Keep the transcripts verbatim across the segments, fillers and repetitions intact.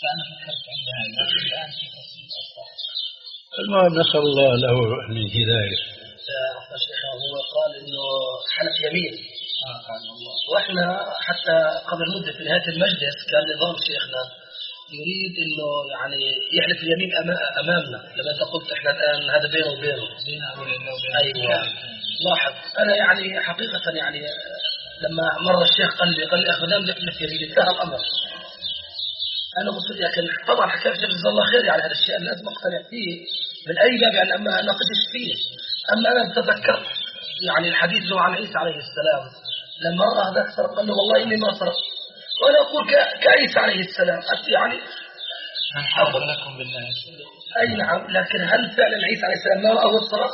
فأنا فكرت عندها الآن في تفصيل أكثر. المهم نسأل الله له الهداية. هو قال إنه حلف يمين وإحنا حتى قبل مدة في نهاية المجلس كان نظام شيخنا يريد إنه يعني يحلف اليمين أمامنا. لما أنت قلت إحنا الآن هذا بينه وبينه. أيوة. لاحظ أنا يعني حقيقة يعني لما مر الشيخ قال لي قال لي أخذ دام لك يريد انتهى الأمر. أنا قلت لكن طبعا حكى الشيخ جزاه الله خير يعني هذا الشيء لازم أقتنع فيه من أي باب يعني أما ناقش فيه. أما أنا تذكرت يعني الحديث له عن عيسى عليه السلام لما رأى هذاك سرق قال له والله إني ما سرقت. وأنا أقول كعيسى عليه السلام يعني أنحاضر لكم بالله. أي نعم. لكن هل فعلا عيسى عليه السلام ما رأى السرق؟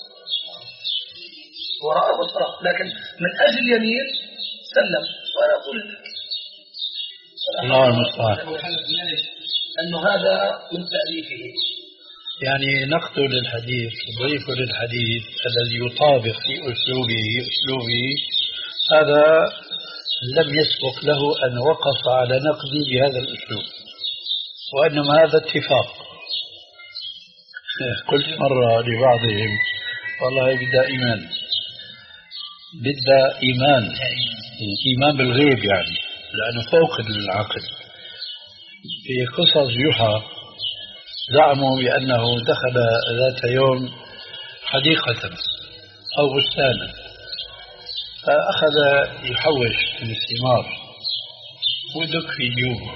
ورأى السرق لكن من أجل يمين سلم. وأنا أقول الله المستعان أنه هذا من تأليفه يعني نقتل الحديث ضيف للحديث الذي يطابق في أسلوبه أسلوبه هذا لم يسبق له أن وقف على نقدي بهذا الأسلوب وإنما هذا اتفاق. قلت مرة لبعضهم والله بدأ إيمان بدأ إيمان إيمان بالغيب يعني لأنه فوق العقل. في قصص يوحى زعموا بأنه دخل ذات يوم حديقة أو بستانا فأخذ يحوش من الثمار ودك في جيوبه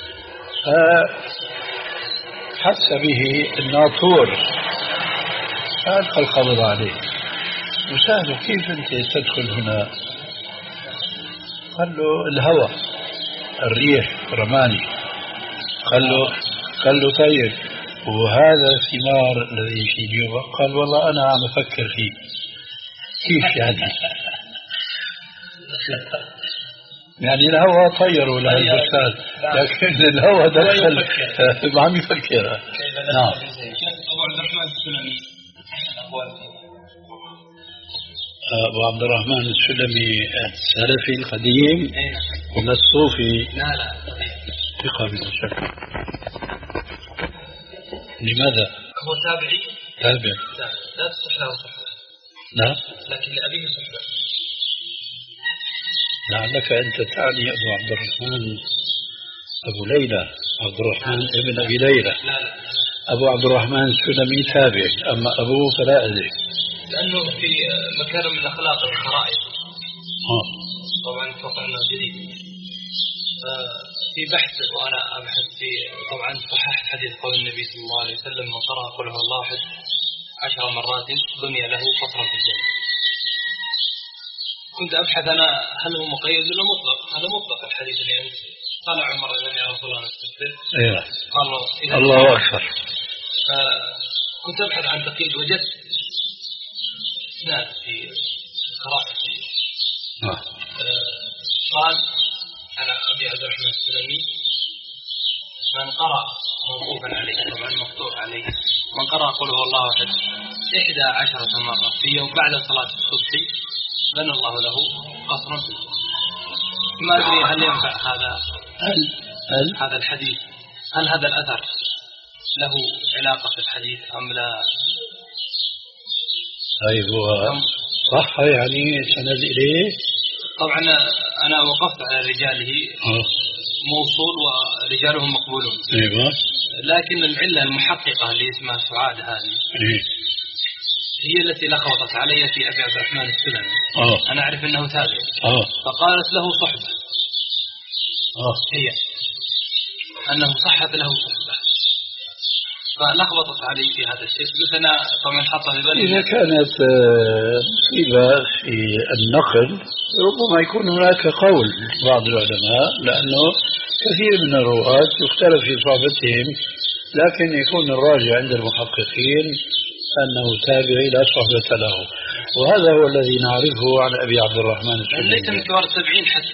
فحس به الناطور فألقى القبض عليه وسأله كيف أنت تدخل هنا؟ قال له الهوى الريح رماني. قال له قال له طيب وهذا الثمار الذي في جيوبه؟ قال والله أنا عم أفكر فيه. كيف يعني؟ يعني الهوى طيروا له البستان لكن الهوى دخل ما عم يفكر. نعم. أبو عبد الرحمن السلمي أبو عبد الرحمن السلمي السلفي القديم ولا الصوفي؟ لا لا ثقة من شك. لماذا؟ هو تابعي تابع لا تصح له صحبة. لا لكن لأبيه صحبة. لعلك أنت تعني أبو عبد الرحمن أبو ليلى عبد الرحمن ابن أبي ليلى. لا لا أبو عبد الرحمن السلمي تابع أما أبوه فلا أدري لأنه في مكان من أخلاق الخرائط. آه. طبعا فوق أنه جديد في بحث وأنا أبحث في طبعا صحح حديث قول النبي صلى الله عليه وسلم من قرأ قل هو الله أحد عشر مرات بني له قصرا في الجنة. كنت أبحث أنا هل هو مقيد ولا مطلق؟ هذا مطلق الحديث اللي أنت قال عمر يا رسول الله نستغفر. أيوه. قال الله أكبر. كنت أبحث عن تقييد وجدت إسناد في الخرائط. آه. قال على أبي عبد الرحمن السلمي من قرأ موقوفا عليه طبعا مقطوع عليه من قرأ قل هو الله أحد إحدى عشرة مرة في يوم بعد صلاة الصبح بنى الله له قصرا في الجنة. ما أدري هل ينفع هذا هل هل هذا الحديث هل هذا الأثر له علاقة في الحديث أم لا؟ طيب هو صح يعني سند إليه؟ طبعا أنا وقفت على رجاله آه. موصول ورجالهم مقبولون. أيوة. لكن العلة المحققة اللي اسمها سعاد هذه إيه؟ هي التي لخبطت علي في أبي عبد الرحمن السلمي. آه. أنا أعرف أنه تابع. آه. فقالت له صحبة. آه. هي أنه صحت له صحبة فلخبطت علي في هذا الشيء. قلت أنا طبعا حطها في بالي إذا كانت مصيبة في النقل ربما يكون هناك قول بعض العلماء لأنه كثير من الرواة يختلف في صحبتهم لكن يكون الراجع عند المحققين أنه تابعي لا صحبة له وهذا هو الذي نعرفه عن أبي عبد الرحمن السلمي. ليس من كبار السبعين حتى.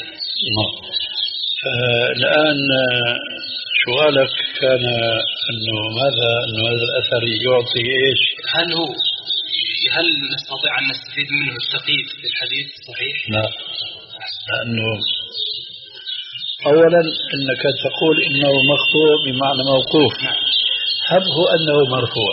الآن سؤالك كان أنه ماذا أنه هذا الأثر يعطي إيش؟ هل هو هل نستطيع أن نستفيد منه التقييد في الحديث صحيح؟ لا لأنه أولا أنك تقول إنه مقطوع بمعنى موقوف، هبه أنه مرفوع،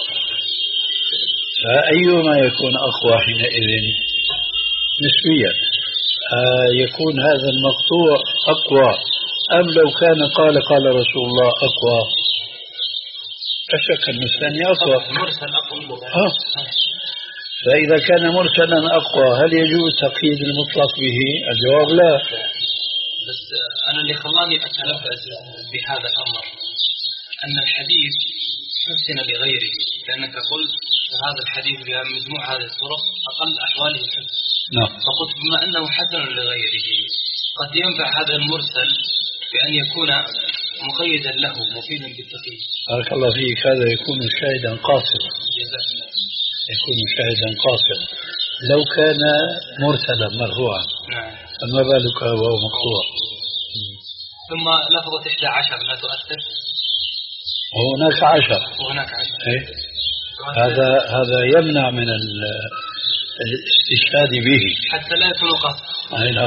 فأيما يكون أقوى حينئذ نسبيا؟ آه يكون هذا المقطوع أقوى أم لو كان قال قال رسول الله أقوى؟ لا شك أن الثاني أقوى. آه. فإذا كان مرسلا أقوى هل يجوز تقييد المطلق به؟ الجواب لا. بس أنا اللي خلاني أتلفظ بهذا الأمر أن الحديث حسن لغيره، لأنك قلت هذا الحديث بمجموع هذه الطرق أقل أحواله حسن. نعم. فقلت بما أنه حسن لغيره قد ينفع هذا المرسل بأن يكون مقيدا له مفيدا بالتقييد. بارك الله فيك، هذا يكون شاهدا قاصرا. يكون شاهدا قاصرا. لو كان مرسلا مرفوعا فما بالك وهو مقطوع. ثم لفظة إحدى عشر لا تؤثر. وهناك عشر. وهناك عشر. إيه؟ هذا هذا يمنع من الاستشهاد به حتى لا يكون قصد. أي نعم.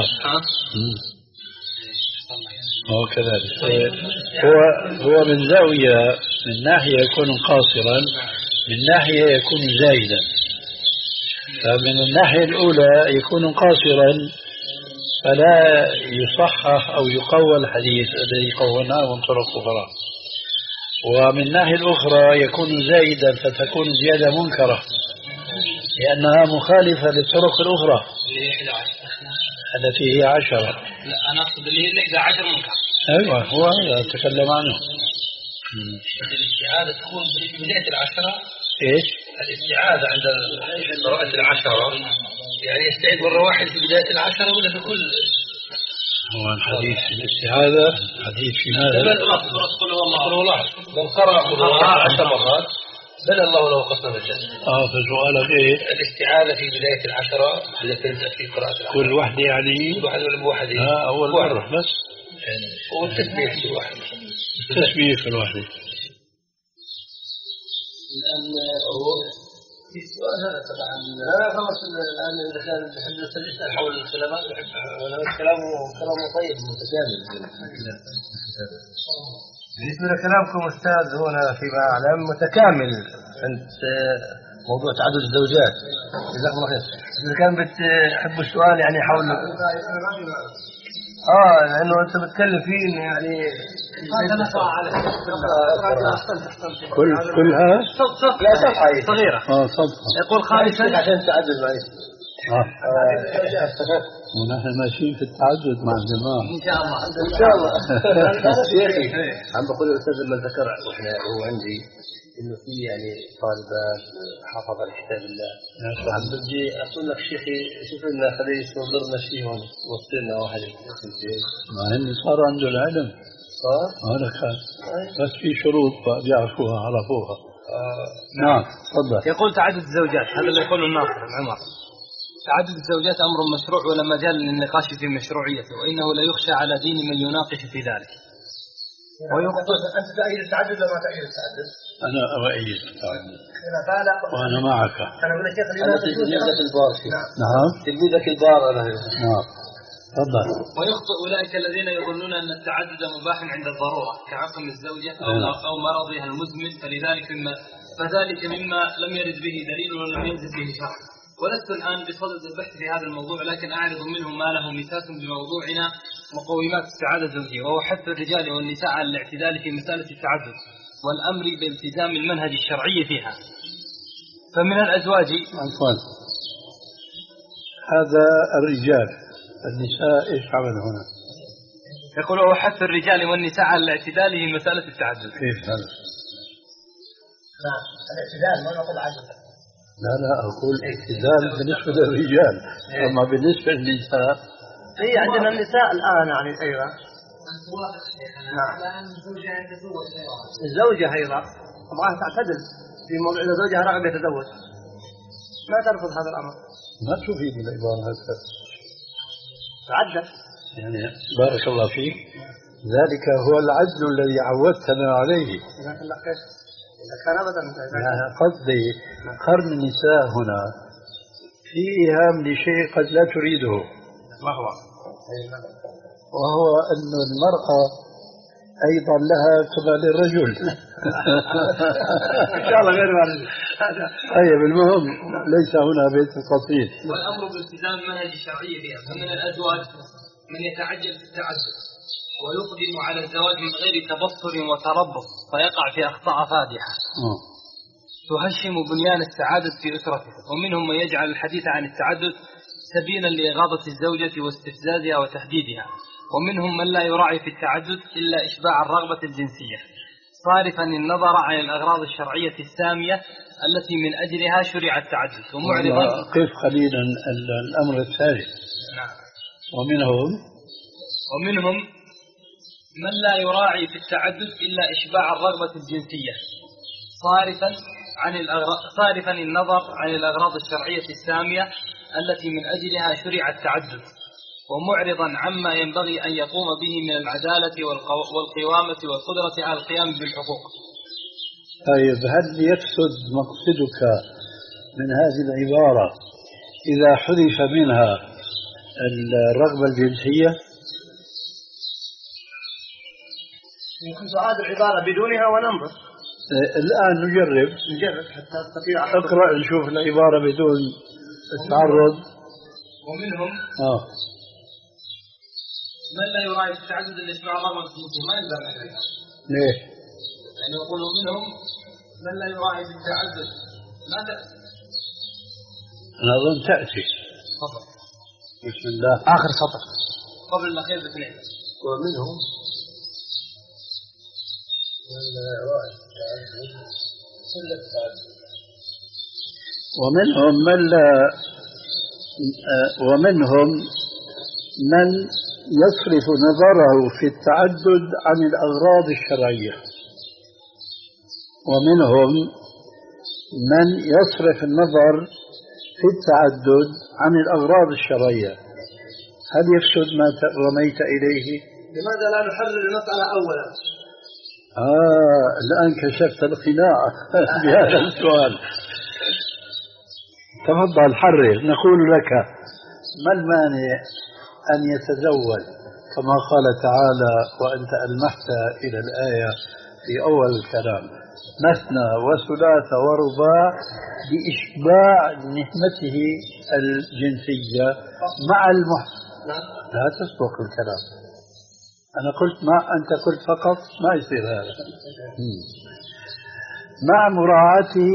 هو كذلك. هو هو من زاوية، من ناحية يكون قاصرا، من ناحية يكون زايدا. فمن الناحية الأولى يكون قاصرا فلا يصحح أو يقوى الحديث الذي قولناه من طرق أخرى، ومن الناحية الأخرى يكون زايدا فتكون زيادة منكرة لأنها مخالفة للطرق الأخرى التي هي عشرة. لا أنا أقصد اللي هي الإحدى عشر منكر. أيوة هو هذا أتكلم عنه. الاستعاذة تكون في بداية العشرة. إيش؟ الاستعاذة عند قراءة العشرة يعني يستعيذ مرة واحدة في بداية العشرة ولا في كل؟ هو الحديث في الاستعاذة حديث في ماذا؟ بل الله قل هو الله قل هو الله من قرأ قل هو الله عشر مرات بل الله له قسم الجنة. اه فسؤالك ايه؟ الاستعاذة في بداية العشرة إذا كنت في قراءة العشرة كل واحدة يعني؟ كل واحد ولا بواحد؟ اه أول مرة بس. والتسبيح في الواحد. التسبيح في الواحد. الآن في السؤال هذا طبعا لا خلاص الآن إذا كان بحدث الإسلام حول الكلامات كلامه كلامه طيب متكامل. بالنسبة لكلامكم أستاذ هنا فيما أعلم متكامل أنت موضوع تعدد الزوجات جزاكم الله خير. إذا كان بتحب السؤال يعني حول آه لأنه أنت بتكلم فيه إنه يعني كل كلها لا صفحة صغيرة. اه صفحة. يقول خامسا عشان تعدد معي. اه ونحن ماشيين في التعدد مع الجماعة إن شاء الله. إن شاء الله. شيخي عم بقول الأستاذ لما ذكر وإحنا هو عندي إنه في يعني طالبات حافظة لكتاب الله. عم بدي أقول لك شيخي شوف لنا خليه يصدرنا شيء هون وصلنا واحد اثنين. مع إنه صار عنده العلم. صار؟ هذا كان. بس في شروط بيعرفوها عرفوها. آه. نعم تفضل. يقول تعدد الزوجات هذا اللي يقوله الناصر عمر. تعدد الزوجات أمر مشروع ولا مجال للنقاش في مشروعيته، وإنه لا يخشى على دين من يناقش في ذلك. ويقصد أنت تأيد التعدد ولا ما تأيد التعدد؟ أنا أؤيد التعدد وأنا معك. أنا أقول لك يا أخي أنا تلميذك البار. نعم تلميذك البار أنا. نعم تفضل. ويخطئ أولئك الذين يظنون أن التعدد مباح عند الضرورة كعقم الزوجة أو أو مرضها المزمن، فلذلك مما فذلك مما لم يرد به دليل ولم ينزل به شرع. ولست الآن بصدد البحث في هذا الموضوع، لكن أعرض منهم ما له مساس بموضوعنا مقومات السعادة الزوجية، وهو حث الرجال والنساء على الاعتدال في مسألة التعدد والأمر بالتزام المنهج الشرعي فيها. فمن الأزواج عفوا هذا الرجال، النساء إيش عمل هنا؟ يقول هو حث الرجال والنساء على الاعتدال في مسألة التعدد. كيف هذا؟ نعم الاعتدال ما نقول عدد. لا لا أقول اعتدال بالنسبة للرجال، أما بالنسبة للنساء هي عندنا النساء الآن يعني أيضا. نعم. الزوجة أيضا تبغاها تعتدل في موضوع إذا زوجها رغب يتزوج ما ترفض هذا الأمر. ما تفيد العبارة هكذا. تعدل. يعني بارك الله فيك، ذلك هو العدل الذي عودتنا عليه. جزاك الله خير. إذا كان أبدا. يعني قصدي قرن النساء هنا في إيهام لشيء قد لا تريده. ما هو؟ وهو أن المرأة أيضا لها كما للرجل. إن شاء الله غير وارد. طيب المهم ليس هنا بيت القصيد. والأمر بالالتزام المنهج الشرعي فيها. فمن الأزواج من يتعجل في التعدد ويقدم على الزواج من غير تبصر وتربص فيقع في أخطاء فادحة تهشم بنيان السعادة في أسرته. ومنهم من يجعل الحديث عن التعدد سبيلا لإغاظة الزوجة واستفزازها وتهديدها. ومنهم من لا يراعي في التعدد إلا إشباع الرغبة الجنسية صارفا النظر عن الأغراض الشرعية السامية التي من أجلها شرع التعدد ومعرضا. قف قليلا الأمر الثالث. نعم. ومنهم ومنهم من لا يراعي في التعدد إلا إشباع الرغبة الجنسية صارفا عن الأغراض صارفا النظر عن الأغراض الشرعية السامية التي من أجلها شرع التعدد ومعرضا عما ينبغي أن يقوم به من العدالة والقوامة والقدرة على القيام بالحقوق. طيب هل يفسد مقصدك من هذه العبارة إذا حذف منها الرغبة الجنسية؟ يمكن سؤال العبارة بدونها وننظر. الآن نجرب نجرب حتى أستطيع. اقرأ نشوف العبارة بدون التعرض. ومنهم آه. من لا يراعي في التعدد إلا إشباع الرغبة الجنسية ما يلزم عليها. ليه؟ يعني يقول منهم من لا يراعي في التعدد ما تأتي. أنا أظن تأتي. تفضل. بسم الله. آخر سطر قبل الأخير باثنين. ومنهم من لا يراعي في التعدد إلا التعدد. ومنهم من لا ومنهم من يصرف نظره في التعدد عن الأغراض الشرعية. ومنهم من يصرف النظر في التعدد عن الأغراض الشرعية. هل يفسد ما رميت إليه؟ لماذا لا نحرر المسألة أولا؟ آه الآن كشفت القناع بهذا السؤال. تفضل حرر. نقول لك ما المانع أن يتزوج كما قال تعالى وأنت ألمحت إلى الآية في أول الكلام مثنى وثلاث ورباع بإشباع نهمته الجنسية مع المح... لا تسبق الكلام. أنا قلت ما أنت قلت فقط ما يصير هذا. مع مراعاته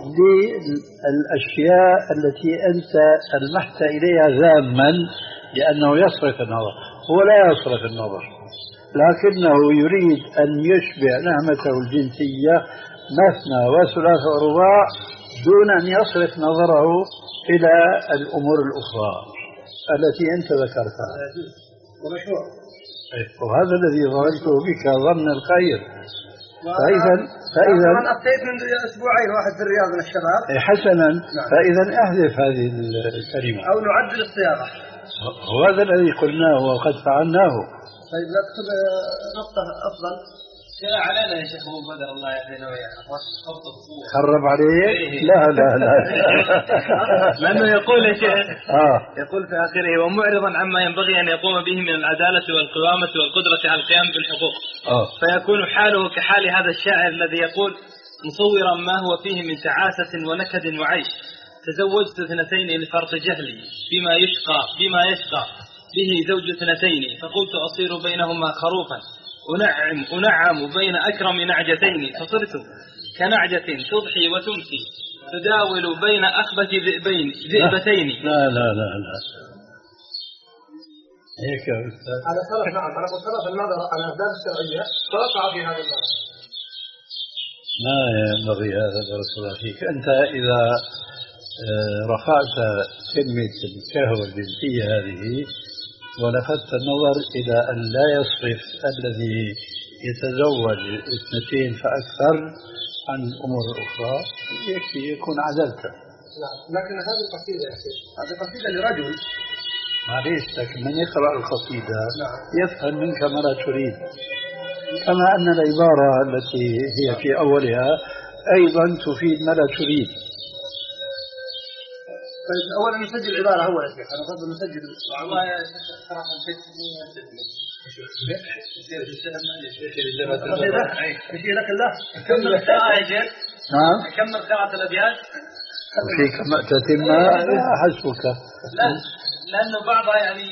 للأشياء التي أنت ألمحت إليها ذاما لأنه يصرف النظر. هو لا يصرف النظر لكنه يريد أن يشبع نعمته الجنسية مثنى وثلاث ورباع دون أن يصرف نظره إلى الأمور الأخرى التي أنت ذكرتها. ومشروع. وهذا الذي ظننته بك ظن الخير. فإذا فإذا أنا أتيت من أسبوعين واحد في الرياض من الشباب. حسنا. فإذا أحذف هذه الكلمة أو نعدل الصياغة. وهذا الذي قلناه وقد فعلناه. طيب نكتب نقطة أفضل. شاء علينا يا شيخ أبو بدر الله يهدينا وياك. خرب عليك؟ لا لا لا. لأنه يقول يا شيخ آه. يقول في آخره ومعرضا عما ينبغي أن يقوم به من العدالة والقوامة والقدرة على القيام بالحقوق. آه. فيكون حاله كحال هذا الشاعر الذي يقول مصورا ما هو فيه من تعاسة ونكد وعيش. تزوجت اثنتين لفرط جهلي بما يشقى بما يشقى به زوج اثنتين فقلت أصير بينهما خروفا أنعم أنعم بين أكرم نعجتين فصرت كنعجة تضحي وتمسي تداول بين أخبث ذئبين ذئبتين. لا لا لا لا هيك يا أستاذ. هذا صرف. نعم أنا قلت صرف النظر على الأسباب الشرعية توقع في هذا النظر. ما ينبغي هذا بارك الله فيك. أنت إذا رفعت كلمة الشهوة الجنسية هذه ولفت النظر إلى أن لا يصرف الذي يتزوج اثنتين فأكثر عن الأمور الأخرى يكفي يكون عدلت. نعم لكن هذه القصيدة يا شيخ هذه قصيدة لرجل. معليش لكن من يقرأ القصيدة نعم. يفهم منك ما لا تريد. كما أن العبارة التي هي في أولها أيضا تفيد ما لا تريد. طيب أولا نسجل العبارة أول يا شيخ. أنا قصدي نسجل. والله يا شيخ صراحة البيت يشير لك الله. كمل القراءة يا شيخ. نعم. كمل قراءة الأبيات. وفي كما تتمة حسبك. لا لأنه بعضها يعني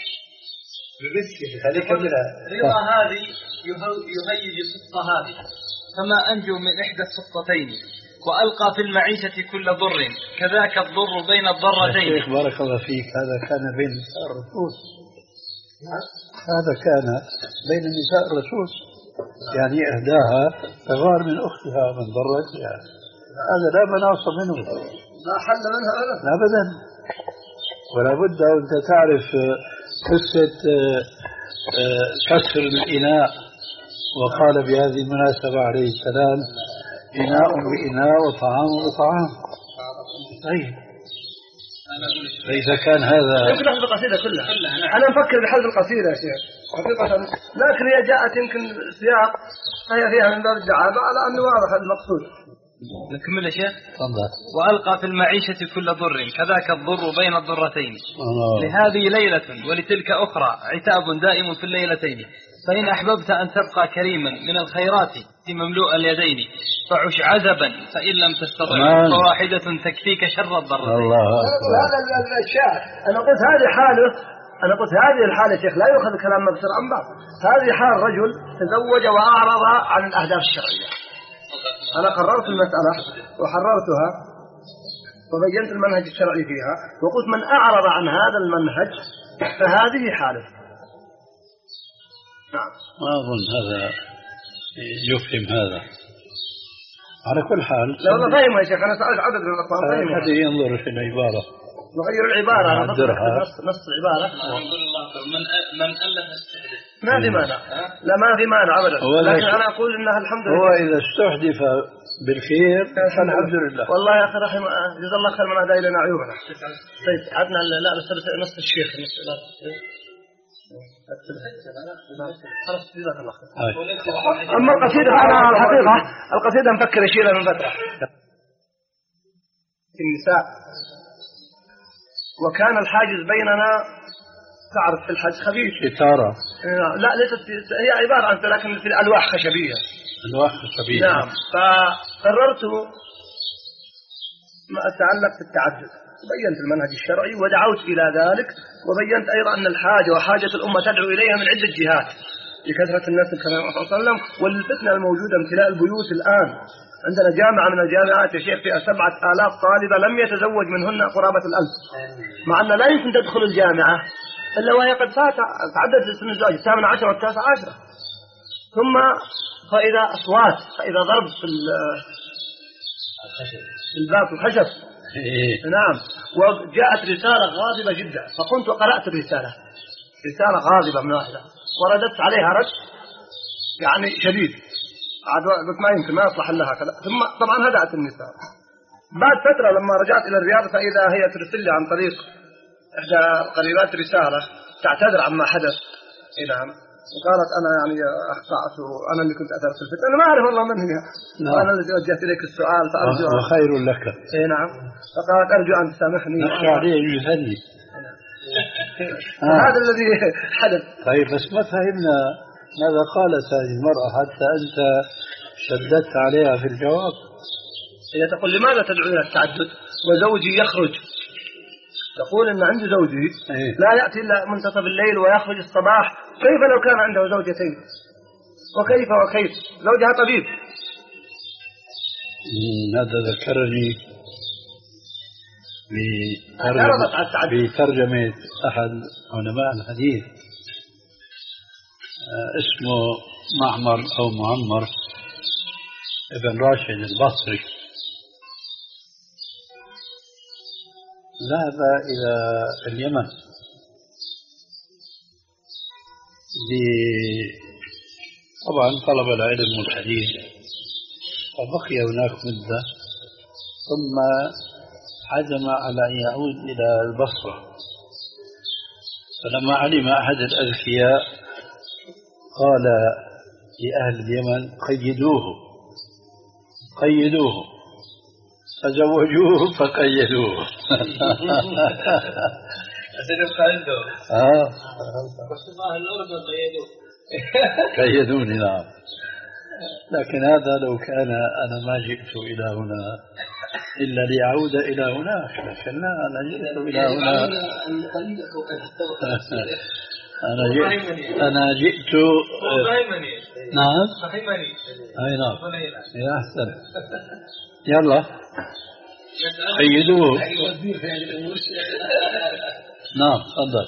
هذه كملها. رضا هذه يهيج السقط هذه فما أنجو من إحدى السقطتين وألقى في المعيشة كل ضر كذاك الضر بين الضرتين. شيخ بارك الله فيك هذا كان بين نساء الرسول. هذا كان بين نساء الرسول يعني إهداها تغار من أختها من ضرتها. هذا لا مناص منه لا حل منها أبدا أبدا. ولا بد أنت تعرف قصة كسر الإناء وقال بهذه المناسبة عليه السلام إناء بإناء وطعام بطعام. طيب فإذا كان هذا يمكن نحن القصيدة كلها. أنا أفكر بحذف القصيدة يا شيخ حقيقة لكن هي جاءت يمكن سياق هي فيها من باب الدعابة على أنه واضح المقصود. نكمل يا شيخ. تفضل. وألقى في المعيشة كل ضر كذاك الضر بين الضرتين. الله. لهذه ليلة ولتلك أخرى عتاب دائم في الليلتين فإن أحببت أن تبقى كريما من الخيرات في مملوء اليدين فعش عزبا فإن لم تستطع فواحدة تكفيك شر الضرتين. الله هذا الشاعر. أنا قلت هذه حاله أنا قلت هذه الحالة شيخ لا يؤخذ كلام مبصر عن بعض. هذه حال رجل تزوج وأعرض عن الأهداف الشرعية. أنا قررت المسألة وحررتها وبينت المنهج الشرعي فيها وقلت من أعرض عن هذا المنهج فهذه حاله. نعم. ما أظن هذا يفهم هذا. على كل حال لا والله فاهم يا شيخ. أنا سألت عدد من الأخوان فاهم. هذه ينظر في العبارة نغير العبارة نص نص العبارة. نقول الله من من ألف استحدث ما في مانع. لا ما في مانع أبدا. لكن أنا أقول إنها الحمد لله. هو إذا استحدث بالخير فالحمد لله. والله يا أخي رحمه جزا الله خير من هدى إلينا عيوبنا. طيب عدنا لا بس نص الشيخ نص لا خلاص جزاك الله خير. أما القصيدة أنا الحقيقة القصيدة مفكر أشيلها من فترة. النساء وكان الحاجز بيننا تعرف في الحج خفيف ستارة. لا ليست هي عبارة عن لكن في الألواح خشبية. ألواح خشبية. نعم. فقررت ما أتعلق بالتعدد بينت المنهج الشرعي ودعوت إلى ذلك وبينت أيضا أن الحاجة وحاجة الأمة تدعو إليها من عدة جهات لكثرة الناس الكلام صلى الله عليه وسلم والفتنة الموجودة امتلاء البيوت الآن. عندنا جامعة من الجامعات يا شيخ فيها سبعة آلاف طالبة لم يتزوج منهن قرابة الألف مع أن لا يمكن تدخل الجامعة إلا وهي قد فات تعدد سن الزواج الثامن عشر والتاسع عشر. ثم فإذا أصوات فإذا ضرب في الباب الخشب. نعم. وجاءت رسالة غاضبة جدا فقمت وقرأت الرسالة رسالة غاضبة من واحدة ورددت عليها رد يعني شديد عاد قلت ما يمكن ما يصلح لها كذا. ثم طبعا هدأت النساء. بعد فترة لما رجعت إلى الرياض فإذا هي ترسل لي عن طريق إحدى قريبات رسالة تعتذر عما حدث. نعم. وقالت أنا يعني أخطأت وأنا اللي كنت أثرت الفتنة. أنا ما أعرف والله من هي. نعم. وأنا الذي وجهت إليك السؤال فأرجو وخير لك. إيه نعم. فقالت أرجو أن تسامحني. نخشى عليه يهني. هذا الذي حدث. طيب بس ما فهمنا ماذا قالت هذه المرأة حتى أنت شددت عليها في الجواب. هي تقول لماذا تدعو إلى التعدد وزوجي يخرج. تقول إن عندي زوجي أيه. لا يأتي إلا منتصف الليل ويخرج الصباح. كيف لو كان عنده زوجتين وكيف وكيف زوجها طبيب. هذا ذكرني بترجمة أحد علماء الحديث اسمه معمر أو معمر ابن راشد البصري. ذهب إلى اليمن طبعا طلب العلم والحديث وبقي هناك مدة ثم عزم على أن يعود إلى البصرة. فلما علم أحد الأذكياء قال لأهل اليمن قيدوه قيدوه تزوجوه فقيدوه. اه قيدوني نعم. لكن هذا لو كان أنا ما جئت إلى هنا إلا لأعود إلى هناك، لكن لا، أنا جئت إلى هنا. أنا جئت أنا جئت نعم أي نعم يا أحسن. يلا قيدوه. نعم تفضل.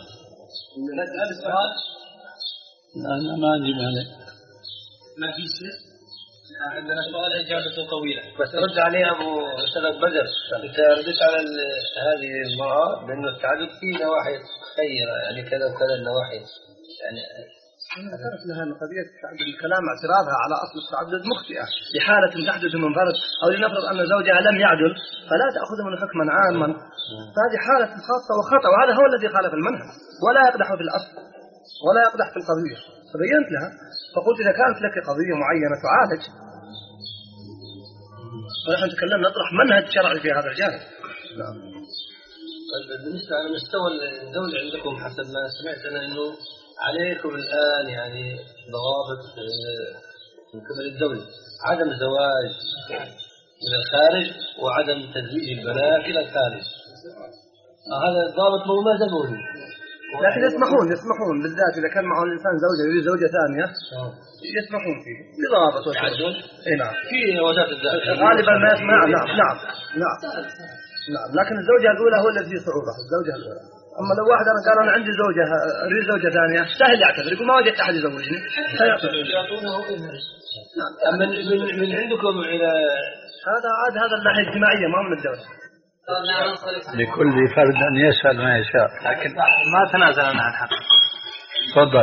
أنا ما عندي مانع. ما في شيء. عندنا سؤال إجابته طويلة بس رد عليه أبو سلف بدر. أنت ردت على هذه المرأة بأنه التعدد فيه نواحي خيرة، يعني كذا وكذا النواحي، يعني أنا ذكرت لها أن قضية الكلام اعتراضها على أصل التعدد مخطئة. بحالة تحدث من فرد أو لنفرض أن زوجها لم يعدل فلا تأخذ من حكما عاما، فهذه حالة خاصة وخطأ، وهذا هو الذي خالف المنهج ولا يقدح في الأصل ولا يقدح في القضية. فبينت لها فقلت إذا كانت لك قضية معينة تعالج، ونحن نتكلم نطرح منهج شرعي في هذا الجانب. نعم. بالنسبة على مستوى الدولة عندكم حسب ما سمعت أنا أنه عليكم الآن يعني ضوابط من قبل الدولة، عدم الزواج من الخارج وعدم تزويج البنات إلى الخارج. هذا الضابط ما زال موجود، لكن يسمحون يسمحون بالذات إذا كان معه الإنسان زوجة يريد زوجة ثانية يسمحون فيه بضابط وتعدل. إيه نعم في وزارة الداخلية غالبا ما يسمع. نعم نعم نعم نعم. لكن الزوجة الأولى هو الذي فيه صعوبة، الزوجة الأولى. أما لو واحد أنا قال أنا عندي زوجة أريد زوجة ثانية سهل يعتذر يقول ما وجدت أحد يزوجني. من من من عندكم إلى هذا عاد هذا الناحية الاجتماعية ما من الدولة. لكل فرد أن يسأل ما يشاء، لكن ما تنازل أنا عن حقي. تفضل.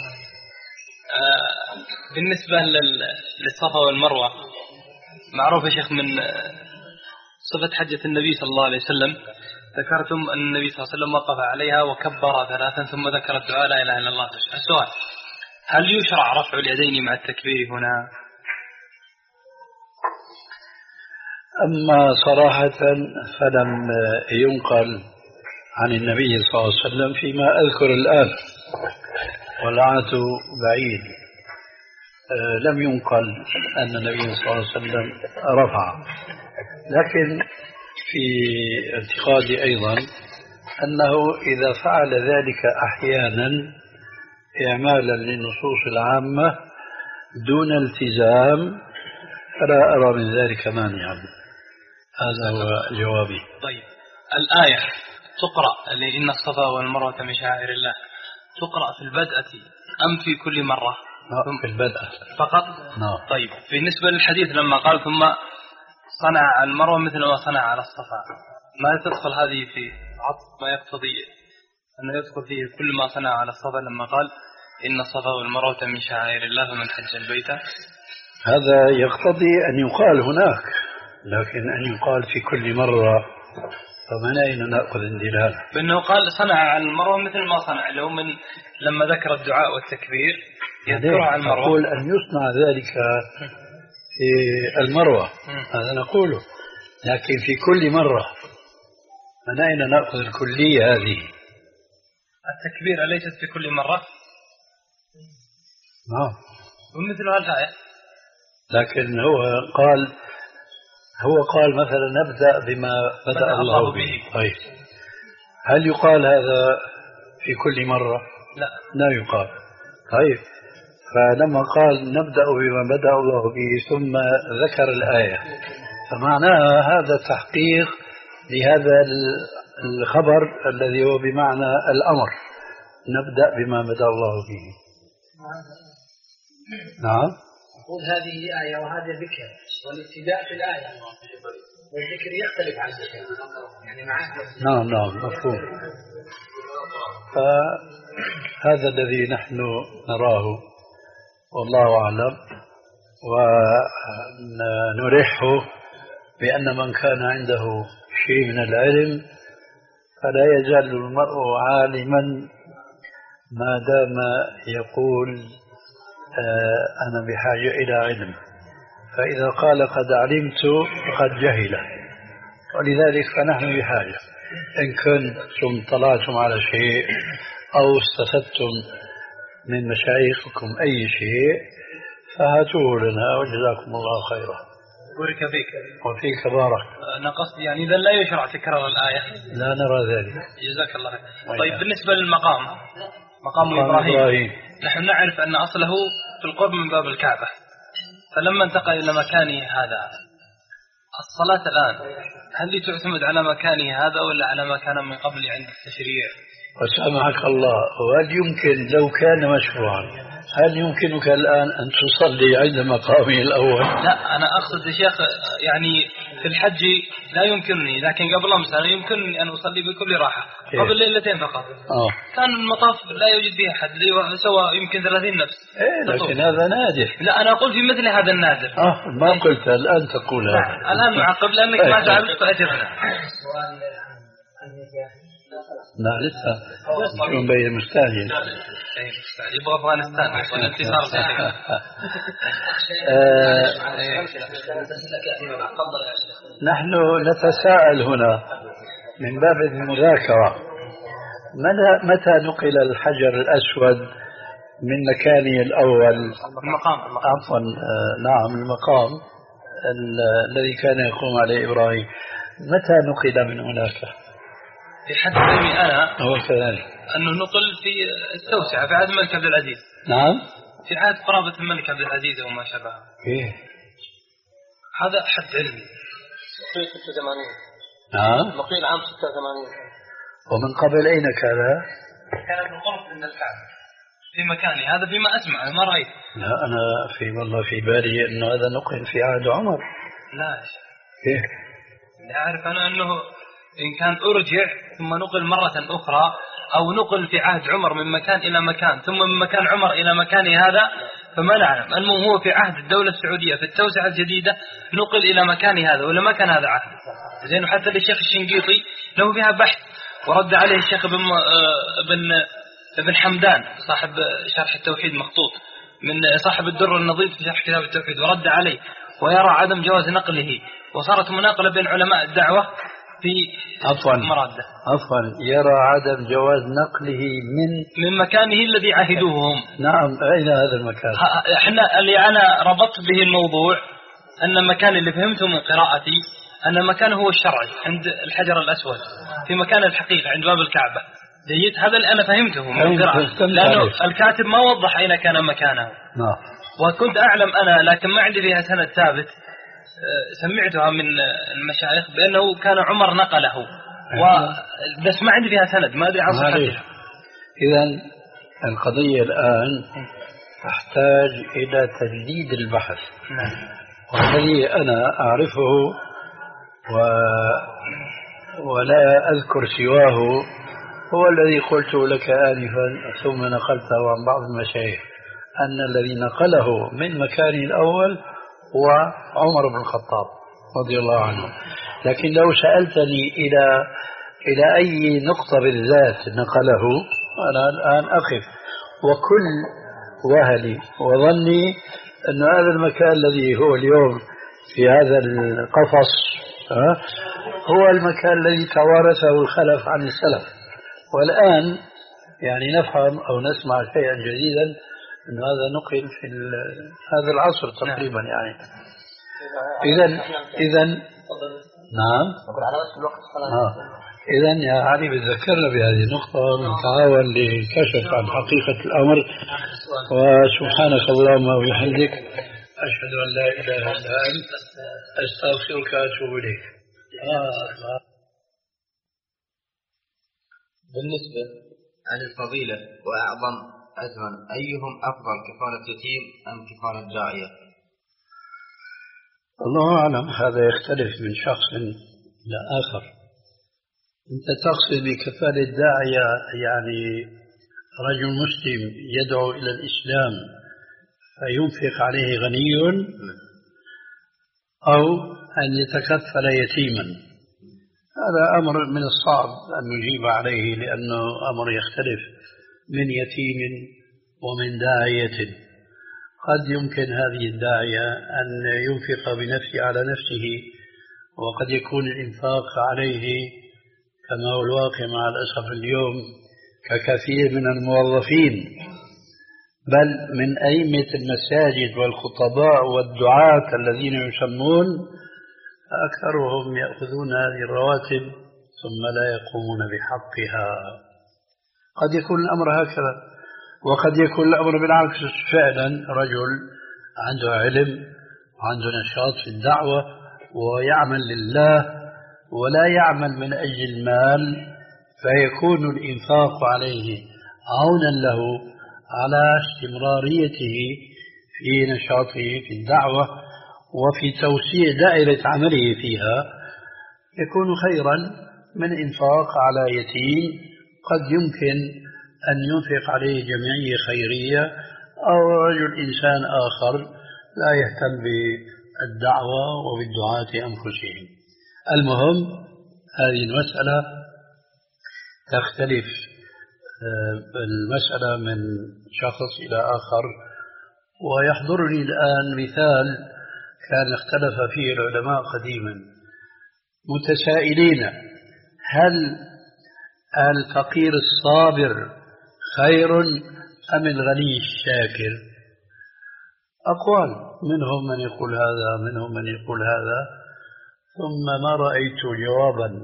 آه بالنسبة للصفا والمروة، معروف يا شيخ من صفة حجة النبي صلى الله عليه وسلم، ذكرتم أن النبي صلى الله عليه وسلم وقف عليها وكبر ثلاثا ثم ذكر الدعاء لا إله إلا الله. السؤال: هل يشرع رفع اليدين مع التكبير هنا؟ أما صراحة فلم ينقل عن النبي صلى الله عليه وسلم فيما أذكر الآن، والعهد بعيد، لم ينقل أن النبي صلى الله عليه وسلم رفع. لكن في اعتقادي أيضا أنه إذا فعل ذلك أحيانا إعمالا للنصوص العامة دون التزام فلا أرى من ذلك مانعا. هذا هو جوابي. طيب، الآية تقرأ لإن الصفا والمروة من شعائر الله، تقرأ في البدءة أم في كل مرة؟ في البدءة فقط؟ نعم. طيب، بالنسبة للحديث لما قال ثم صنع المروة مثل ما صنع على الصفا، ما تدخل هذه في عطف ما يقتضي أنه يدخل فيه كل ما صنع على الصفا لما قال إن الصفا والمروة من شعائر الله فمن حج البيت؟ هذا يقتضي أن يقال هناك، لكن أن يقال في كل مرة فمن أين نأخذ الدلالة؟ بأنه قال صنع على المروة مثل ما صنع، اللي هو من لما ذكر الدعاء والتكبير يذكر على المروة. أقول أن يصنع ذلك في المروة، هذا نقوله، لكن في كل مرة من أين نأخذ الكلية هذه؟ التكبير أليست في كل مرة؟ نعم. ومثل هالآية. لكن هو قال هو قال مثلا نبدأ بما بدأ الله به. طيب، هل يقال هذا في كل مرة؟ لا، لا يقال. طيب، فلما قال نبدأ بما بدأ الله به ثم ذكر الآية، فمعناها هذا تحقيق لهذا الخبر الذي هو بمعنى الأمر، نبدأ بما بدأ الله به. نعم. أقول هذه آية وهذه ذكر، والابتداء في الآية والذكر يختلف عن الذكر يعني معاه. نعم نعم مفهوم. فهذا الذي نحن نراه والله أعلم، ونرحه بأن من كان عنده شيء من العلم فلا يزال المرء عالما ما دام يقول أنا بحاجة إلى علم، فإذا قال قد علمت فقد جهل، ولذلك فنحن بحاجة إن كنتم طلعتم على شيء أو استفدتم من مشايخكم أي شيء فهاتوه لنا وجزاكم الله خيرا. بارك فيك. وفيك بارك. أنا قصدي يعني إذا لا يشرع تكرار الآية. لا نرى ذلك. جزاك الله خير. طيب بالنسبة للمقام مقام, مقام إبراهيم. إبراهيم نحن نعرف أن أصله في القرب من باب الكعبة، فلما انتقل إلى مكانه هذا الصلاة الآن هل تعتمد على مكانه هذا ولا على ما كان من قبل عند التشريع؟ وسامحك الله، وهل يمكن لو كان مشروعا هل يمكنك الآن أن تصلي عند مقامه الأول؟ لا أنا أقصد يا شيخ يعني في الحج لا يمكنني، لكن قبل أمس أنا يمكنني أن أصلي بكل راحة قبل ليلتين فقط. آه. كان المطاف لا يوجد فيه أحد سوى يمكن ثلاثين نفس. إيه لكن هذا نادر. لا أنا أقول في مثل هذا النادر. آه ما قلت الآن تقول هذا. الآن معقب لأنك ما تعرف فأجبنا. لا لسه شو بين مستعجل يبغى أفغانستان الانتصار. نحن نتساءل هنا من باب المذاكرة متى نقل الحجر الأسود من مكانه الأول المقام عفوا نعم المقام الذي كان يقوم عليه إبراهيم متى نقل من هناك؟ في حد علمي أنا هو كذلك أنه نقل في التوسعة في عهد الملك عبد العزيز. نعم في عهد قرابة الملك عبد العزيز وما شابه. إيه هذا حد علمي. مقيل ستة وثمانين. نعم مقيل عام ستة وثمانين. ومن قبل أين كان؟ كان بالقرب من الكعبة في مكاني هذا فيما أسمع ما رأيت. لا أنا في والله في بالي أنه هذا نقل في عهد عمر. لا يا شيخ. إيه لا أعرف أنا أنه إن كان أرجع ثم نقل مرة أخرى أو نقل في عهد عمر من مكان إلى مكان ثم من مكان عمر إلى مكان هذا فما نعلم. المهم هو في عهد الدولة السعودية في التوسعة الجديدة نقل إلى مكان هذا ولا ما كان هذا عهد زين. حتى للشيخ الشنقيطي له فيها بحث ورد عليه الشيخ ابن ابن ابن حمدان صاحب شرح التوحيد مخطوط من صاحب الدر النظيف في شرح كتاب التوحيد ورد عليه ويرى عدم جواز نقله وصارت مناقلة بين علماء الدعوة في عفوا مرادة. عفوا يرى عدم جواز نقله من من مكانه الذي عهدوه هم. نعم أين هذا المكان؟ احنا اللي أنا ربطت به الموضوع أن المكان اللي فهمته من قراءتي أن المكان هو الشرعي عند الحجر الأسود في مكان الحقيقة عند باب الكعبة. جيد هذا اللي أنا فهمته من قراءتي لأنه الكاتب ما وضح أين كان مكانه. نعم. وكنت أعلم أنا لكن ما عندي فيها سند ثابت سمعتها من المشايخ بأنه كان عمر نقله و... بس ما عندي فيها سند ما أدري عن صحتها. إذن القضية الآن تحتاج إلى تجديد البحث. نعم. والذي أنا أعرفه و... ولا أذكر سواه هو الذي قلت لك آنفا ثم نقلته عن بعض المشايخ أن الذي نقله من مكانه الأول هو عمر بن الخطاب رضي الله عنه. لكن لو سألتني إلى إلى أي نقطة بالذات نقله أنا الآن أقف وكل وهلي وظني أن هذا المكان الذي هو اليوم في هذا القفص هو المكان الذي توارثه الخلف عن السلف. والآن يعني نفهم أو نسمع شيئا جديدا أن هذا نقل في هذا العصر تقريبا يعني. إذن إذن نعم آه. إذن يا علي بتذكرنا بهذه النقطة ونتعاون لكشف عن حقيقة الأمر. وسبحانك اللهم وبحمدك أشهد أن لا إله إلا أنت أستغفرك وأتوب إليك. آه. بالنسبة عن الفضيلة وأعظم أجرا أيهم أفضل كفالة يتيم أم كفالة جارية؟ الله أعلم هذا يختلف من شخص إلى آخر. أنت تقصد بكفالة داعية يعني رجل مسلم يدعو إلى الإسلام فينفق عليه غني أو أن يتكفل يتيما؟ هذا أمر من الصعب أن نجيب عليه لأنه أمر يختلف من يتيم ومن داعية. قد يمكن هذه الداعية أن ينفق بنفسه على نفسه وقد يكون الإنفاق عليه كما هو الواقع مع الأسف اليوم ككثير من الموظفين، بل من أئمة المساجد والخطباء والدعاة الذين يسمون أكثرهم يأخذون هذه الرواتب ثم لا يقومون بحقها. قد يكون الأمر هكذا، وقد يكون الأمر بالعكس، فعلا رجل عنده علم وعنده نشاط في الدعوة ويعمل لله ولا يعمل من أجل المال، فيكون الإنفاق عليه عونا له على استمراريته في نشاطه في الدعوة وفي توسيع دائرة عمله فيها، يكون خيرا من إنفاق على يتيم قد يمكن أن ينفق عليه جمعية خيرية أو رجل إنسان آخر لا يهتم بالدعوة وبالدعاة أنفسهم. المهم هذه المسألة تختلف المسألة من شخص إلى آخر. ويحضرني الآن مثال كان اختلف فيه العلماء قديما متسائلين: هل الفقير الصابر خير أم الغني الشاكر؟ أقوال، منهم من يقول هذا منهم من يقول هذا، ثم ما رأيت جوابا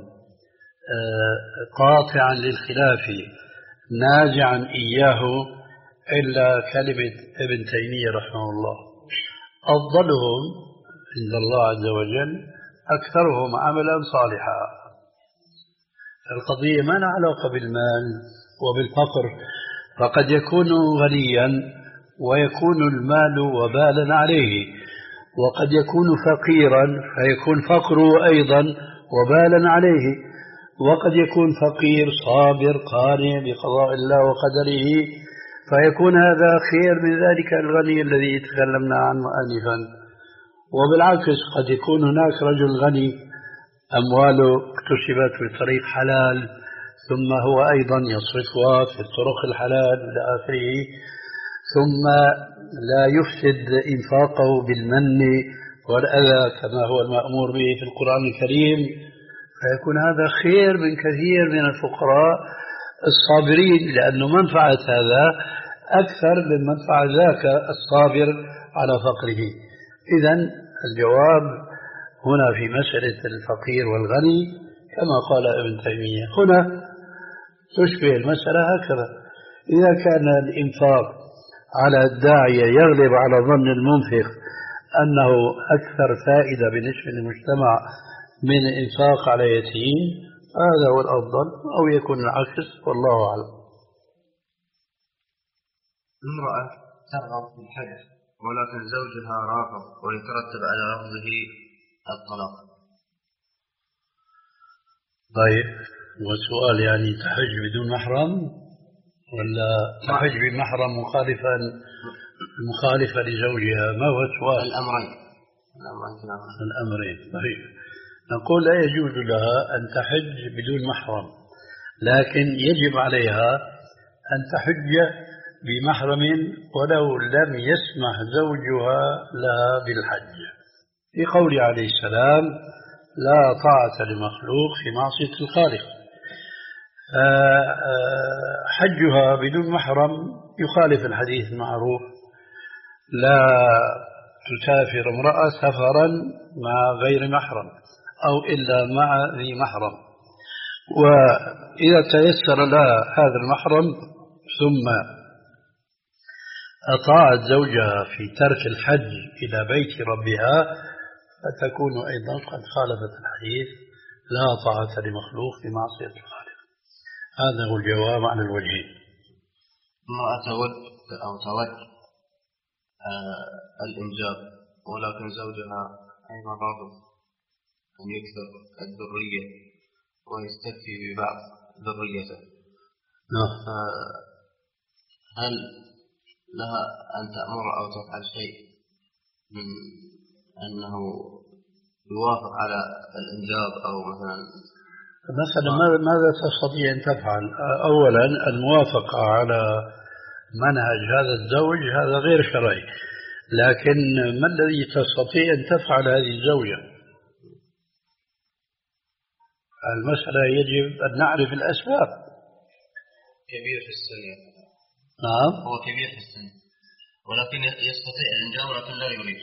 قاطعا للخلاف نازعا إياه إلا كلمة ابن تيمية رحمه الله: أفضلهم عند الله عز وجل أكثرهم عملا صالحا. القضية ما لها علاقة بالمال وبالفقر، فقد يكون غنيا ويكون المال وبالا عليه، وقد يكون فقيرا فيكون فقره أيضا وبالا عليه، وقد يكون فقير صابر قانع بقضاء الله وقدره فيكون هذا خير من ذلك الغني الذي تكلمنا عنه آنفا. وبالعكس قد يكون هناك رجل غني أمواله اكتسبت بطريق حلال ثم هو أيضا يصرفها في الطرق الحلال إلى آخره، ثم لا يفسد إنفاقه بالمن والأذى كما هو المأمور به في القرآن الكريم، فيكون هذا خير من كثير من الفقراء الصابرين، لأن منفعة هذا أكثر من منفعة ذاك الصابر على فقره. إذن الجواب هنا في مسألة الفقير والغني كما قال ابن تيمية. هنا تشبه المسألة هكذا: إذا كان الإنفاق على الداعية يغلب على ظن المنفق أنه أكثر فائدة بالنسبة للمجتمع من الإنفاق على يتيم، هذا هو الأفضل، أو يكون العكس، والله أعلم. امرأة ترغب في الحج ولكن زوجها رافض ويترتب على رفضه الطلاق. طيب، والسؤال يعني تحج بدون محرم ولا تحج بمحرم مخالفا مخالفة لزوجها؟ ما هو السؤال؟ الأمرين الأمرين الأمرين طيب، نقول لا يجوز لها أن تحج بدون محرم، لكن يجب عليها أن تحج بمحرم ولو لم يسمح زوجها لها بالحج، في قول عليه السلام: لا طاعة لمخلوق في معصية الخالق. حجها بدون محرم يخالف الحديث المعروف: لا تسافر امرأة سفرا مع غير محرم أو إلا مع ذي محرم. وإذا تيسر لها هذا المحرم ثم أطاعت زوجها في ترك الحج إلى بيت ربها فتكون أيضا قد خالفت الحديث: لا طاعة لمخلوق في معصية الخالق. هذا هو الجواب عن الوجهين. امرأة تود أو تود آه الإنجاب ولكن زوجها أيضا رافض أن يكثر الذرية ويستكفي ببعض ذريته، آه هل لها أن تأمر أو تفعل شيء من أنه يوافق على الإنجاب أو مثلا مثلا ماذا تستطيع أن تفعل؟ أولا الموافقة على منهج هذا الزوج هذا غير شرعي، لكن ما الذي تستطيع أن تفعل هذه الزوجة؟ المسألة يجب أن نعرف الأسباب. كبير في السن. نعم. هو كبير في السن ولكن يستطيع الإنجاب ولكن لا يريد.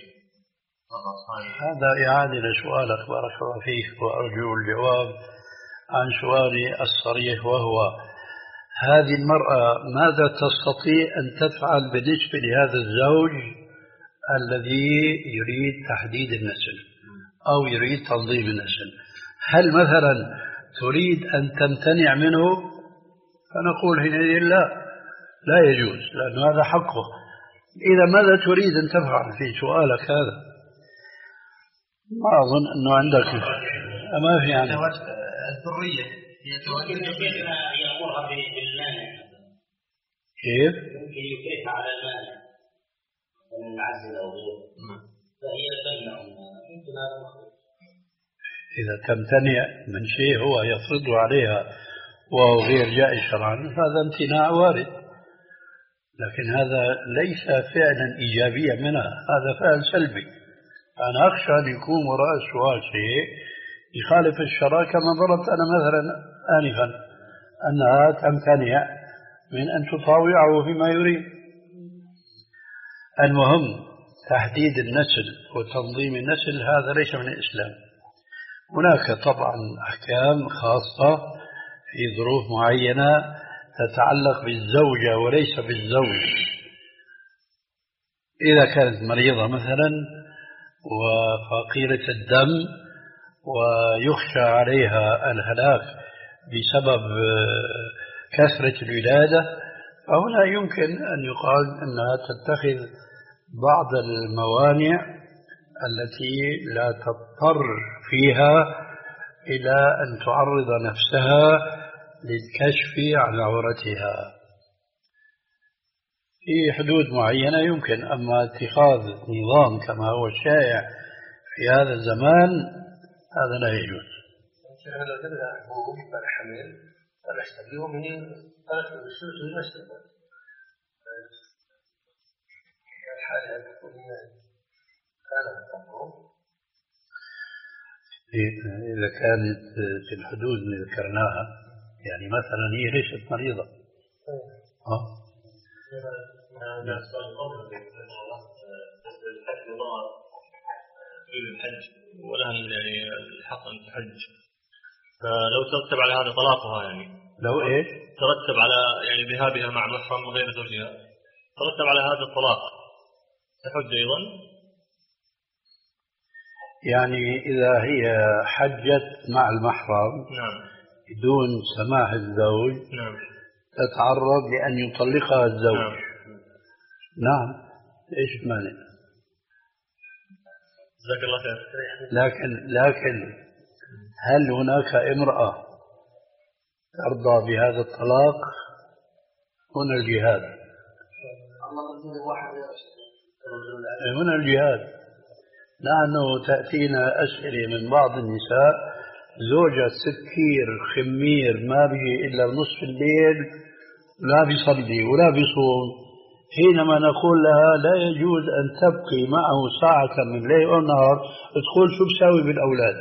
هذا إعادة لسؤالك بارك الله فيك، وأرجو الجواب عن سؤالي الصريح، وهو هذه المرأة ماذا تستطيع أن تفعل بالنسبة لهذا الزوج الذي يريد تحديد النسل أو يريد تنظيم النسل؟ هل مثلا تريد أن تمتنع منه؟ فنقول حينئذ لا، لا يجوز، لأن هذا حقه. إذا ماذا تريد أن تفعل في سؤالك هذا؟ ما أظن أنه عندك ما في يعني الذرية يأمرها بالمانع. كيف؟ يمكن يكرهها على المانع من العزل أو غيره، فهي تمنع ممكن هذا مخرج. إذا تمتنع من شيء هو يفرض عليها وهو غير جائز شرعا هذا امتناع وارد، لكن هذا ليس فعلا إيجابيا منها، هذا فعل سلبي. أنا أخشى أن يكون وراء السؤال شيء يخالف الشرع، كما ضربت أنا مثلا آنفا أنها تمتنع من أن تطاوعه فيما يريد. المهم تحديد النسل وتنظيم النسل هذا ليس من الإسلام. هناك طبعا أحكام خاصة في ظروف معينة تتعلق بالزوجة وليس بالزوج. إذا كانت مريضة مثلا وفقيرة الدم ويخشى عليها الهلاك بسبب كثرة الولادة، فهنا يمكن أن يقال أنها تتخذ بعض الموانع التي لا تضطر فيها إلى أن تعرض نفسها للكشف عن عورتها في حدود معينة يمكن. أما اتخاذ نظام كما هو الشائع في هذا الزمان هذا لا يجوز. لو تبدأ حبوب بالحمل فنستبيهم من ثلاثة بالسوس المسلم الحالة تكون كانت تقوم. إذا كانت في الحدود اللي ذكرناها، يعني مثلا هي ليست مريضة أه؟ الحج ولها يعني الحق أن تحج، فلو ترتب على هذا طلاقها، يعني لو إيش ترتب على يعني ذهابها مع محرم غير زوجها ترتب على هذا الطلاق تحج أيضا. يعني إذا هي حجت مع المحرم نعم بدون سماح الزوج نعم تتعرض لأن يطلقها الزوج. نعم, نعم. إيش المانع؟ جزاك الله خير. لكن لكن هل هناك امرأة ترضى بهذا الطلاق؟ هنا الجهاد، هنا الجهاد. لأنه تأتينا أسئلة من بعض النساء زوجة سكير خمير ما بيجي إلا نصف الليل، لا بيصلي ولا بيصوم، حينما نقول لها لا يجوز أن تبقي معه ساعة من الليل أو النهار تقول شو بساوي بالأولاد.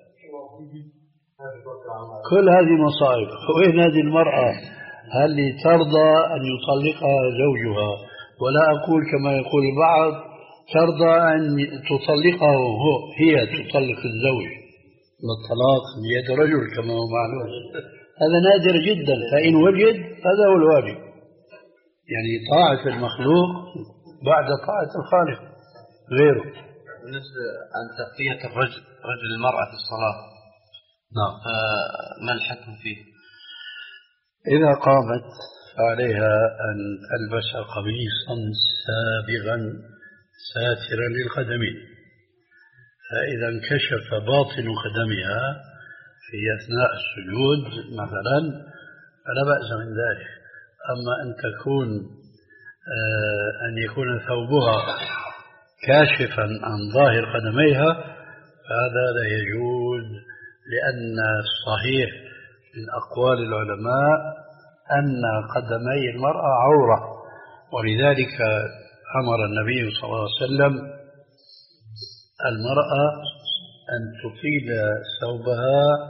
كل هذه مصائب. وين هذه المرأة هل ترضى أن يطلقها زوجها؟ ولا أقول كما يقول البعض ترضى أن تطلقه هو، هي تطلق الزوج، والطلاق بيد رجل كما هو معلوم. هذا نادر جدا، فإن وجد هذا هو الواجب، يعني طاعة المخلوق بعد طاعة الخالق غيره. بالنسبة عن تغطية الرجل رجل المرأة في الصلاة، نعم، ما الحكم فيه؟ إذا قامت فعليها أن تلبس قميصا سابغا ساترا للقدمين، فإذا انكشف باطن قدمها في أثناء السجود مثلا فلا بأس من ذلك. أما أن تكون آه أن يكون ثوبها كاشفا عن ظاهر قدميها فهذا لا يجوز، لأن الصحيح من أقوال العلماء أن قدمي المرأة عورة، ولذلك أمر النبي صلى الله عليه وسلم المرأة أن تطيل ثوبها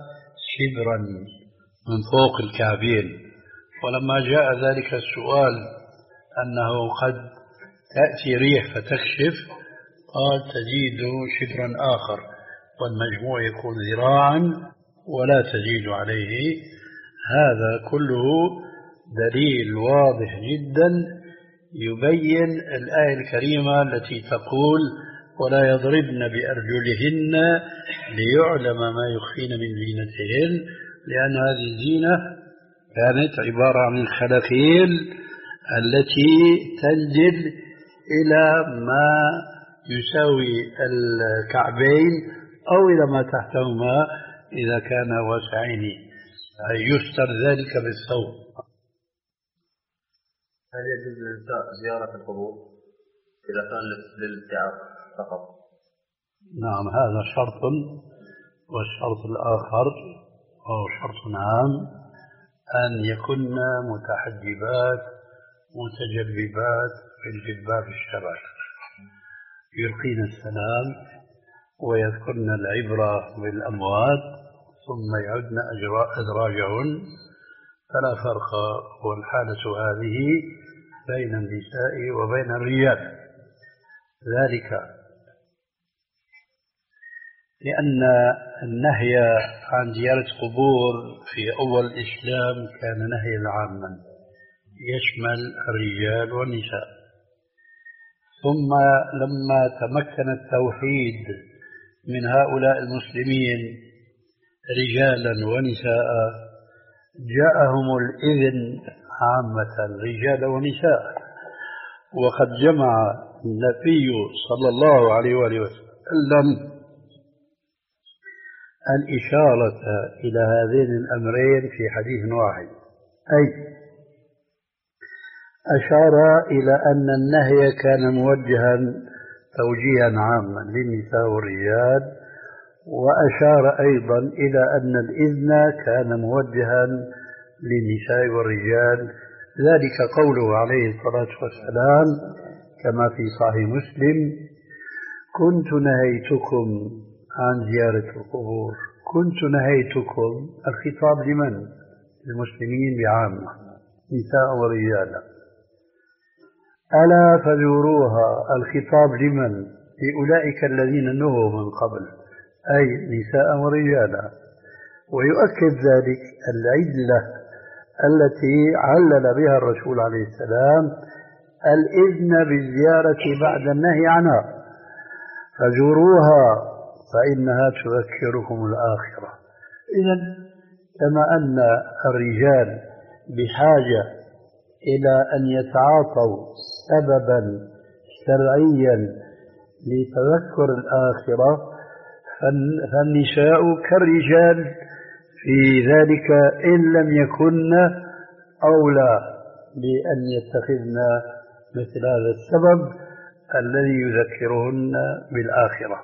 شبرا من فوق الكعبين. ولما جاء ذلك السؤال أنه قد تأتي ريح فتكشف، قال تزيد شبرا آخر والمجموع يكون ذراعا ولا تزيد عليه. هذا كله دليل واضح جدا يبين الآية الكريمة التي تقول ولا يضربن بأرجلهن ليعلم ما يخفين من زينتهن، لأن هذه الزينة كانت عبارة عن الخلاخيل التي تنزل إلى ما يساوي الكعبين أو إلى ما تحتهما إذا كان واسعين، يستر ذلك بالثوب. هل يجوز زيارة القبور إذا كان للادعاء فقط؟ نعم، هذا شرط. والشرط الآخر أو شرط عام أن يكن متحجبات متجلبات في الجلباب الشرعي، يلقين السلام ويذكرن العبرة بالأموات ثم يعدن أدراجهن، فلا فرق والحالة هذه بين النساء وبين الرجال. ذلك لأن النهي عن زيارة قبور في أول الإسلام كان نهيا عاما يشمل الرجال والنساء، ثم لما تمكن التوحيد من هؤلاء المسلمين رجالا ونساء جاءهم الإذن عامة رجال ونساء، وقد جمع النبي صلى الله عليه وآله وسلم الإشارة إلى هذين الأمرين في حديث واحد، أي أشار إلى أن النهي كان موجها توجيها عاما للنساء والرجال، وأشار أيضا إلى أن الإذن كان موجها للنساء والرجال. ذلك قوله عليه الصلاة والسلام كما في صحيح مسلم: كنت نهيتكم عن زيارة القبور. كنت نهيتكم، الخطاب لمن؟ المسلمين بعامة، نساء ورجالا. ألا فزوروها، الخطاب لمن؟ لأولئك الذين نهوا من قبل، أي نساء ورجالا. ويؤكد ذلك العلة التي علل بها الرسول عليه السلام الإذن بالزيارة بعد النهي عنها: فزوروها فإنها تذكركم الآخرة. إذن كما أن الرجال بحاجة إلى أن يتعاطوا سببا شرعيا لتذكر الآخرة، فالنساء كالرجال في ذلك إن لم يكن أولى بأن يتخذن مثل هذا السبب الذي يذكرهن بالآخرة.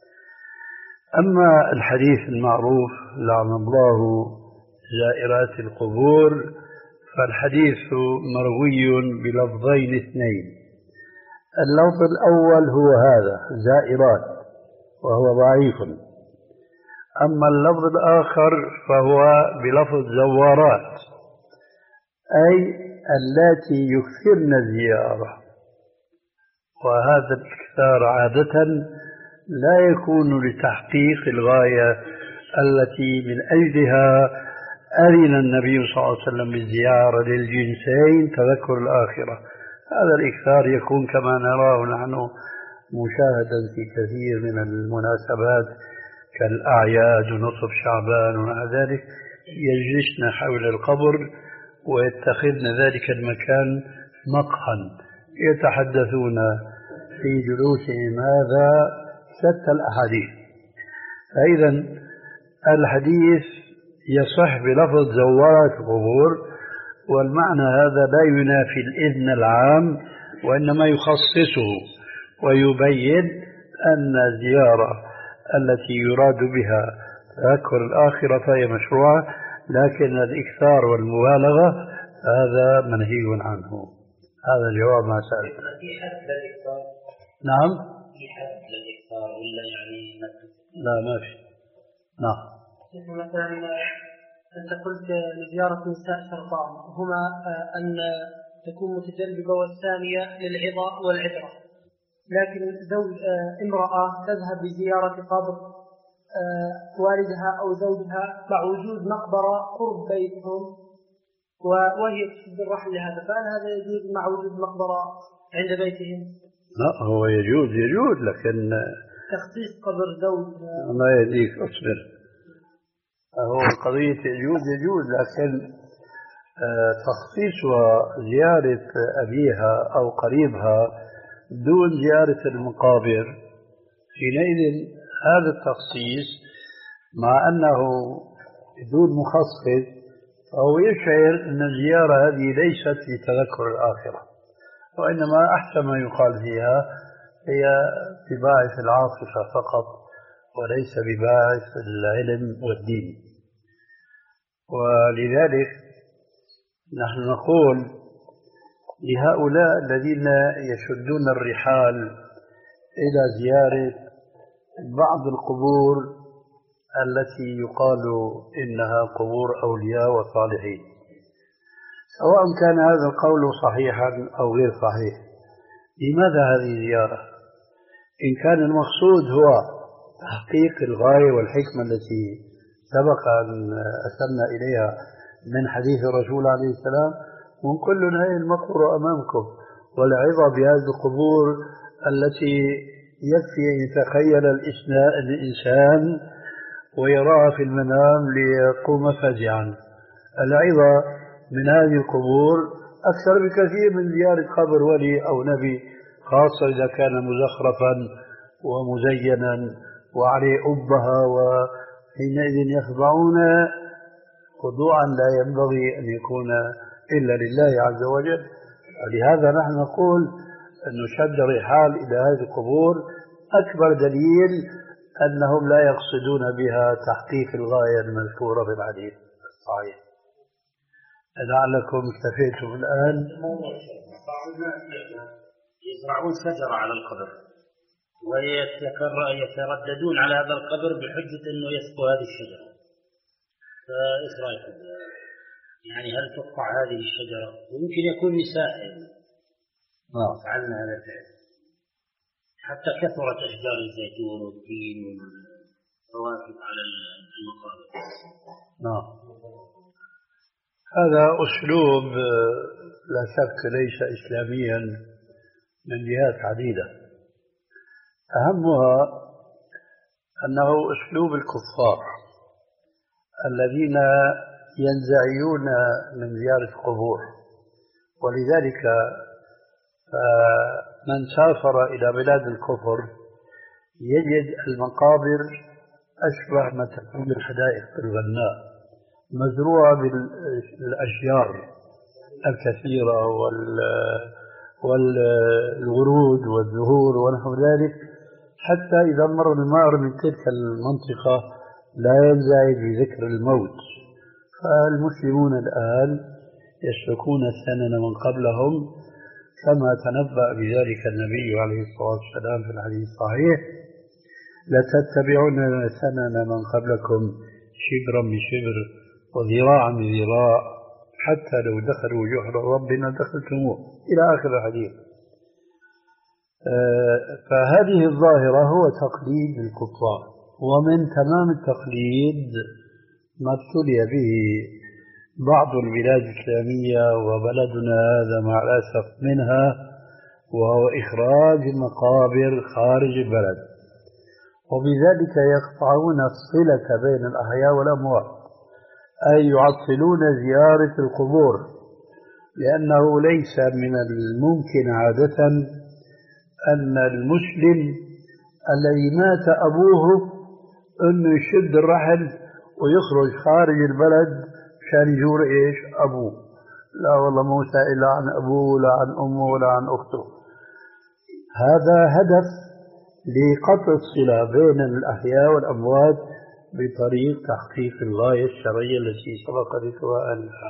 أما الحديث المعروف لعن الله زائرات القبور، فالحديث مروي بلفظين اثنين. اللفظ الأول هو هذا زائرات وهو ضعيف، أما اللفظ الآخر فهو بلفظ زوارات، أي اللاتي يكثرن الزيارة. وهذا الإكثار عادة لا يكون لتحقيق الغاية التي من أجلها أذن النبي صلى الله عليه وسلم بالزيارة للجنسين تذكر الآخرة. هذا الإكثار يكون كما نراه نحن مشاهدا في كثير من المناسبات كالأعياد ونصف شعبان ونحو ذلك، يجلسن حول القبر ويتخذن ذلك المكان مقهى يتحدثون في جلوسهم هذا شتى الأحاديث. فإذا الحديث يصح بلفظ زوارات القبور، والمعنى هذا لا ينافي الإذن العام وإنما يخصصه ويبين أن الزيارة التي يراد بها تذكر الآخرة فهي مشروعة، لكن الإكثار والمبالغة هذا منهي عنه. هذا جواب ما سألت. في حد للإكثار؟ نعم. في حد للإكثار ولا يعني؟ لا ما في. نعم. مثلا أنت قلت لزيارة نساء شرطان هما أن تكون متجلبة والثانية للعظة والعبرة، لكن زوج امرأة تذهب لزيارة قبر والدها أو زوجها مع وجود مقبرة قرب بيتهم وهي تشد الرحل لهذا، فهل هذا يجوز مع وجود مقبرة عند بيتهم؟ لا هو يجوز يجوز لكن تخصيص قبر زوج ما يديك أصبر. هو قضية يجوز يجوز لكن تخصيص زيارة أبيها أو قريبها دون زيارة المقابر، حينئذ هذا التخصيص مع أنه بدون مخصص فهو يشعر أن الزيارة هذه ليست لتذكر الآخرة، وإنما أحسن ما يقال فيها هي بباعث العاطفة فقط وليس بباعث العلم والدين. ولذلك نحن نقول لهؤلاء الذين يشدون الرحال إلى زيارة بعض القبور التي يقال إنها قبور أولياء وصالحين، سواء كان هذا القول صحيحا أو غير صحيح، لماذا هذه الزيارة؟ إن كان المقصود هو تحقيق الغاية والحكمة التي سبق أن أشرنا إليها من حديث الرسول عليه السلام ونقول لنا هي المقبرة أمامكم والعظة بهذه القبور التي يكفي أن يتخيل الإنسان ويراها في المنام ليقوم فزعا. العظة من هذه القبور أكثر بكثير من زيارة قبر ولي أو نبي، خاصة إذا كان مزخرفا ومزينا وعليه أبها، وحينئذ يخضعون خضوعا لا ينبغي أن يكون إلا لله عز وجل. لهذا نحن نقول أن شد الرحال إلى هذه القبور أكبر دليل أنهم لا يقصدون بها تحقيق الغاية المذكورة في الحديث الصحيح. لعلكم اكتفيتم الآن. بعض الناس يزرعون شجرة على القبر ويترددون على هذا القبر بحجة أنه يسقو هذه الشجرة، فإيش رأيكم؟ يعني هل تقطع هذه الشجرة؟ ويمكن يكون نساء فعلنا هذا الفعل، حتى كثرت أشجار الزيتون والتين والرواسب على المقابر. نعم، هذا أسلوب لا شك ليس إسلاميا من جهات عديدة، أهمها أنه أسلوب الكفار الذين ينزعجون من زيارة القبور. ولذلك من سافر إلى بلاد الكفر يجد المقابر أشبه ما تكون الحدائق الغناء مزروعة بالأشجار الكثيرة والورود والزهور ونحو ذلك، حتى إذا مر المار من تلك المنطقة لا ينزعج بذكر الموت. فالمسلمون الآن يسلكون السنن من قبلهم كما تنبأ بذلك النبي عليه الصلاة والسلام في الحديث الصحيح: لتتبعون سنن من قبلكم شبرا بشبر وذراعا بذراع حتى لو دخلوا جحر ربنا دخلتموه، إلى آخر الحديث. فهذه الظاهرة هو تقليد الكفار، ومن تمام التقليد ما ابتلي به بعض البلاد الإسلامية وبلدنا هذا مع الأسف منها، وهو إخراج المقابر خارج البلد، وبذلك يقطعون الصلة بين الأحياء والأموات، أي يعطلون زيارة القبور، لأنه ليس من الممكن عادة أن المسلم الذي مات أبوه أنه يشد الرحل ويخرج خارج البلد عشان يزور إيش أبوه. لا والله مو سائل عن أبوه ولا عن أمه ولا عن أخته. هذا هدف لقطع الصلة بين الأحياء والأموات بطريق تحقيق الغاية الشرعية التي سبق ذكرها آنفا.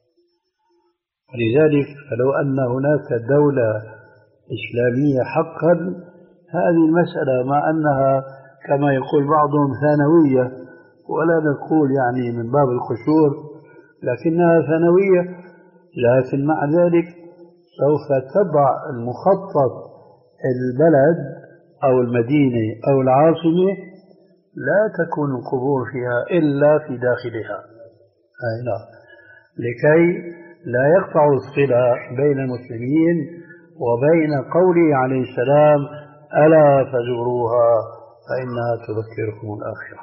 ولذلك فلو أن هناك دولة إسلامية حقا هذه المسألة مع أنها كما يقول بعضهم ثانوية ولا نقول يعني من باب الخشوع، لكنها ثانوية. لكن مع ذلك سوف تضع المخطط البلد أو المدينة أو العاصمة لا تكون القبور فيها إلا في داخلها. أي نعم، لكي لا يقطع الصلة بين المسلمين وبين قوله عليه السلام: ألا فزوروها فإنها تذكركم الآخرة.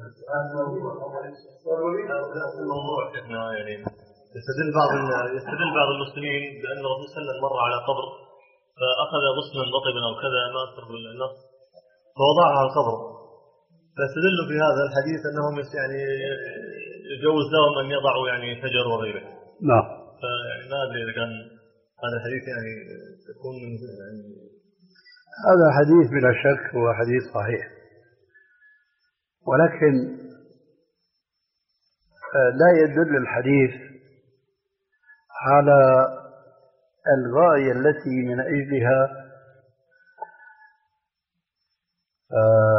الموضوع إحنا يعني يستدل بعض يستدل بعض المسلمين بأن الرسول صلى الله عليه وسلم مر على قبر فأخذ غصنا رطبا أو كذا ما أذكر بالنص فوضعها على القبر، فاستدل في هذا الحديث أنهم يعني يجوز لهم أن يضعوا يعني شجر وغيره. نعم. فما أدري إذا كان هذا الحديث يعني يكون يعني هذا حديث بلا شك هو حديث صحيح، ولكن لا يدل الحديث على الغاية التي من أجلها آه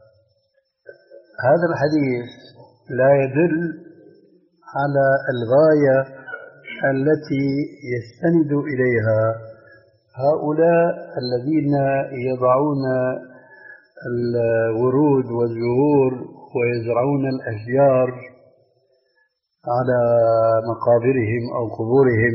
هذا الحديث لا يدل على الغاية التي يستند إليها هؤلاء الذين يضعون الورود والزهور ويزرعون الأشجار على مقابرهم أو قبورهم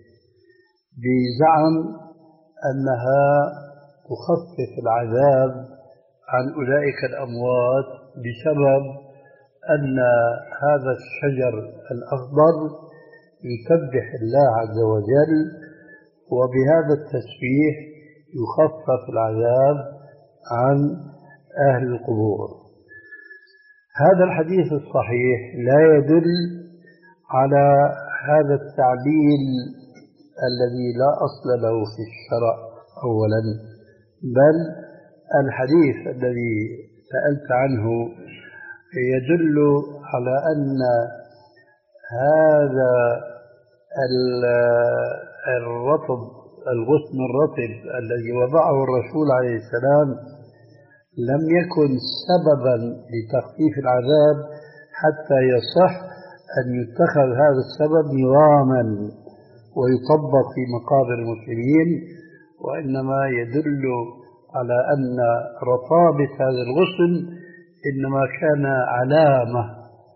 بزعم أنها تخفف العذاب عن أولئك الأموات بسبب أن هذا الشجر الأخضر يسبح الله عز وجل، وبهذا التسبيح يخفف العذاب عن أهل القبور. هذا الحديث الصحيح لا يدل على هذا التعليل الذي لا أصل له في الشرع أولا، بل الحديث الذي سألت عنه يدل على أن هذا الرطب الغصن الرطب الذي وضعه الرسول عليه السلام لم يكن سببا لتخفيف العذاب حتى يصح أن يتخذ هذا السبب نظاما ويطبق في مقابر المسلمين، وإنما يدل على أن رطابة هذا الغصن إنما كان علامة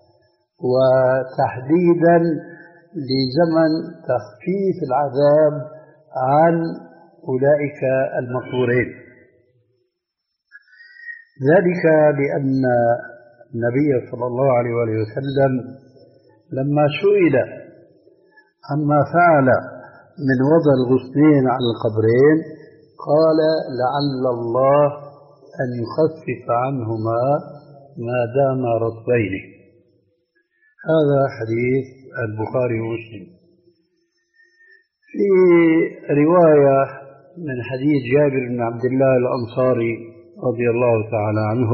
وتحديدا لزمن تخفيف العذاب عن أولئك المقبورين. ذلك لأن النبي صلى الله عليه وسلم لما سئل عما فعل من وضع الغصنين على القبرين قال: لعل الله أن يخفف عنهما ما دام رطبين. هذا حديث البخاري ومسلم. في رواية من حديث جابر بن عبد الله الأنصاري رضي الله تعالى عنه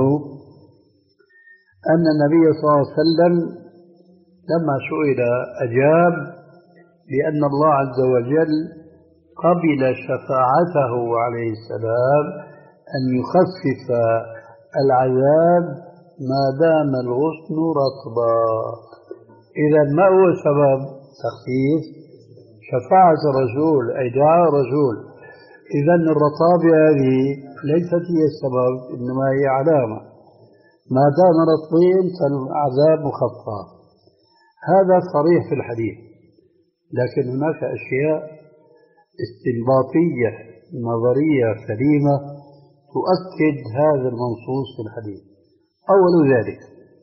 أن النبي صلى الله عليه وسلم لما سئل أجاب بأن الله عز وجل قبل شفاعته عليه السلام أن يخفف العذاب ما دام الغصن رطبا. إذا ما هو سبب تخفيف؟ شفاعة الرسول أي دعاء الرسول. إذا الرطابة هذه ليست هي السبب، إنما هي علامة. ما دام رطبين فالعذاب مخفف. هذا صريح في الحديث، لكن هناك أشياء استنباطية نظرية سليمة تؤكد هذا المنصوص في الحديث. أول ذلك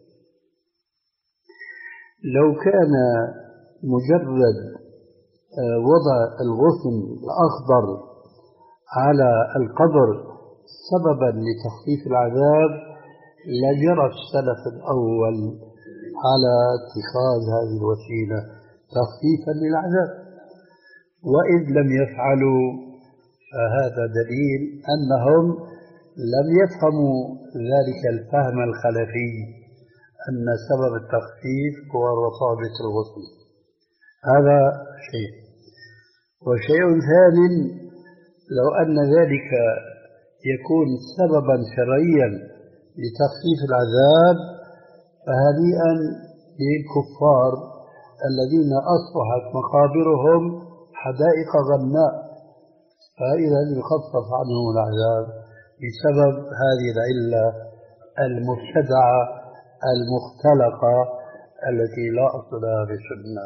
لو كان مجرد وضع الغصن الأخضر على القبر سببا لتخفيف العذاب لجرى السلف الأول على اتخاذ هذه الوسيلة تخفيفا للعذاب، وإذ لم يفعلوا فهذا دليل أنهم لم يفهموا ذلك الفهم الخلفي أن سبب التخفيف هو رطابة الغصن. هذا شيء. وشيء ثاني، لو أن ذلك يكون سببا شرعيا لتخفيف العذاب فهنيئا للكفار الذين أصبحت مقابرهم حدائق غناء، فإذا يخفف عنهم العذاب بسبب هذه العلة المبتدعة المختلقة التي لا أصل لها في السنة.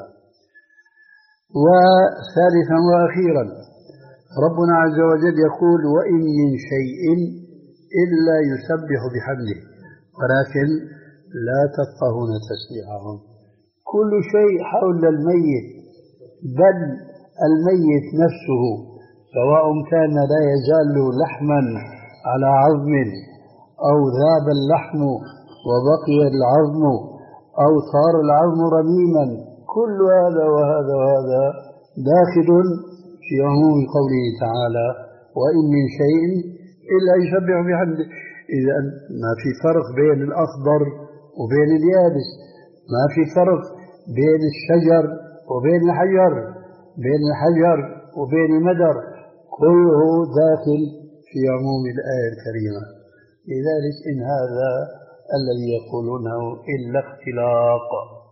وثالثا وأخيرا ربنا عز وجل يقول: وإن من شيء إلا يسبح بحمده ولكن لا تفقهون تسبيحهم. كل شيء حول الميت، بل الميت نفسه سواء كان لا يزال لحما على عظم أو ذاب اللحم وبقي العظم أو صار العظم رميما، كل هذا وهذا وهذا داخل في عموم قوله تعالى: وإن من شيء إلا يسبح بحمده. إذا ما في فرق بين الأخضر وبين اليابس، ما في فرق بين الشجر وبين الحجر، بين الحجر وبين المدر، كله داخل في عموم الآية الكريمة. لذلك إن هذا الذي يقولونه إلا اختلاق.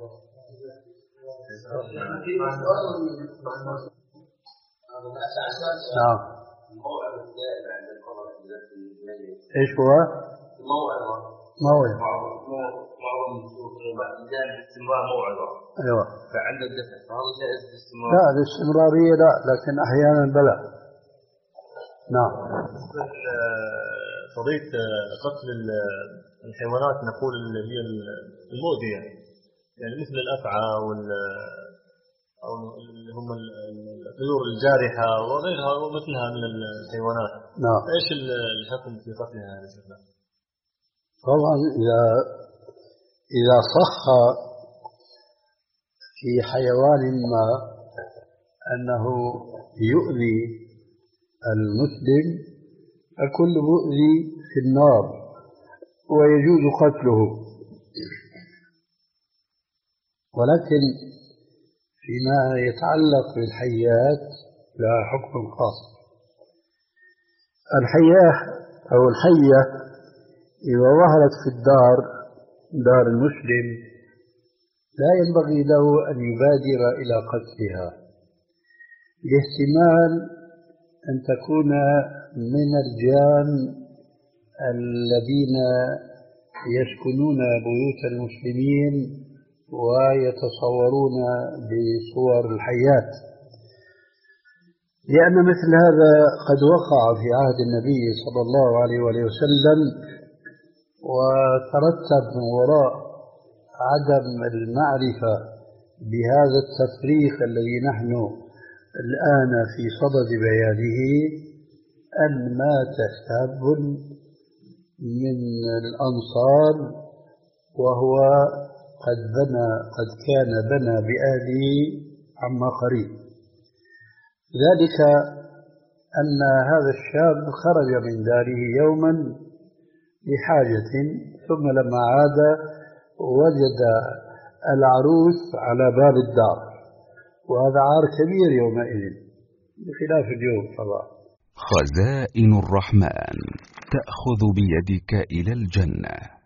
نعم. ايش هو؟ موعظة. موعظة. موعظة. ايوه. فعند الدفع فهذا جائز الاستمرار؟ لا الاستمرارية لا، لكن أحيانا بلا. نعم. قضية قتل الحيوانات نقول اللي هي المؤذية، يعني مثل الأفعى وال أو اللي هم الطيور الجارحة وغيرها ومثلها من الحيوانات. نعم. إيش الحكم في قتلها يا شيخنا؟ طبعا إذا إذا صح في حيوان ما أنه يؤذي المسلم فكل مؤذي في النار ويجوز قتله، ولكن فيما يتعلق بالحيات لها حكم خاص. الحياة أو الحية إذا ظهرت في الدار، دار المسلم، لا ينبغي له أن يبادر إلى قتلها، لاحتمال أن تكون من الجان الذين يسكنون بيوت المسلمين ويتصورون بصور الحيات، لأن مثل هذا قد وقع في عهد النبي صلى الله عليه وسلم، وترتب من وراء عدم المعرفة بهذا التفريق الذي نحن الآن في صدد بيانه أن مات شاب من الأنصار وهو قد بنى قد كان بنى بأهله عما قريب. ذلك أن هذا الشاب خرج من داره يوما لحاجة، ثم لما عاد وجد العروس على باب الدار، وهذا عار كبير يومئذ بخلاف اليوم طبعا. خزائن الرحمن تأخذ بيدك إلى الجنة.